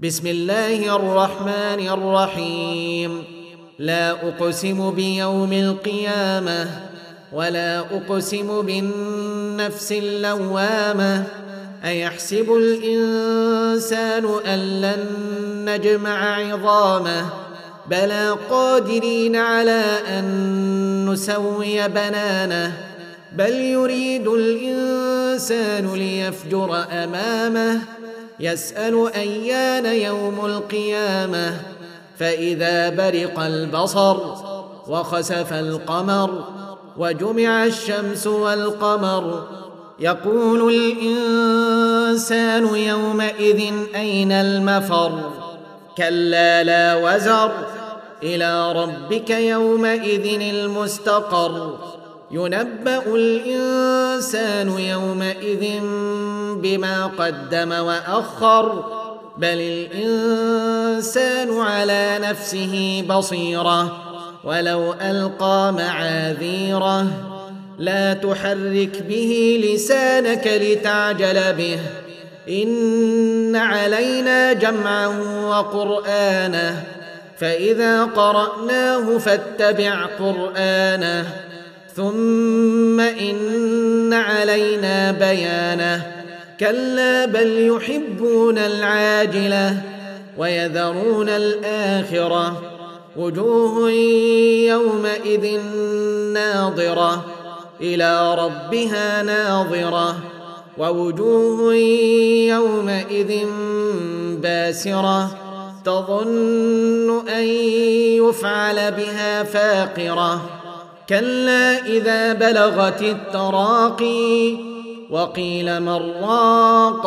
بسم الله الرحمن الرحيم. لا أقسم بيوم القيامة ولا أقسم بالنفس اللوامة. أيحسب الإنسان أن لن نجمع عظامه بلى قادرين على أن نسوي بنانه بل يريد الإنسان ليفجر أمامه يسأل أيان يوم القيامة فإذا برق البصر وخسف القمر وجمع الشمس والقمر يقول الإنسان يومئذ أين المفر كلا لا وزر إلى ربك يومئذ المستقر ينبأ الإنسان يومئذ بما قدم وأخر بل الإنسان على نفسه بصيرة ولو ألقى معاذيره لا تحرك به لسانك لتعجل به إن علينا جمعه وقرآنه فإذا قرأناه فاتبع قرآنه ثم إن علينا بيانه كلا بل يحبون العاجلة ويذرون الآخرة وجوه يومئذ ناظرة إلى ربها ناظرة ووجوه يومئذ باسرة تظن أن يفعل بها فاقرة كلا إذا بلغت التراقي وقيل من راق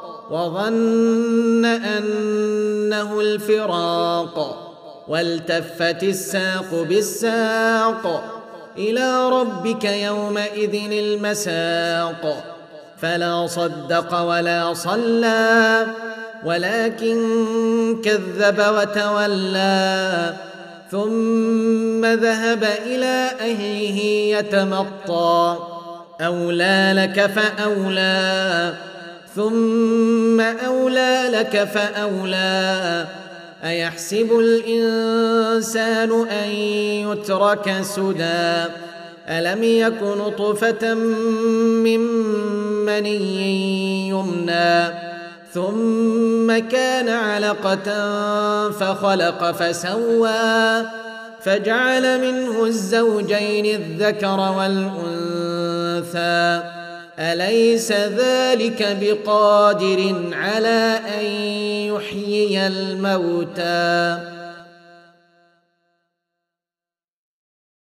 وظن أنه الفراق والتفت الساق بالساق إلى ربك يومئذ المساق فلا صدق ولا صلى ولكن كذب وتولى ثم ذهب إلى أهله يتمطى أولى لك فأولى ثم أولى لك فأولى أيحسب الإنسان أن يترك سدى ألم يك نطفة من مني يمنى ثم كان علقة فخلق فسوى فجعل منه الزوجين الذكر والأنثى أليس ذلك بقادر على أن يحيي الموتى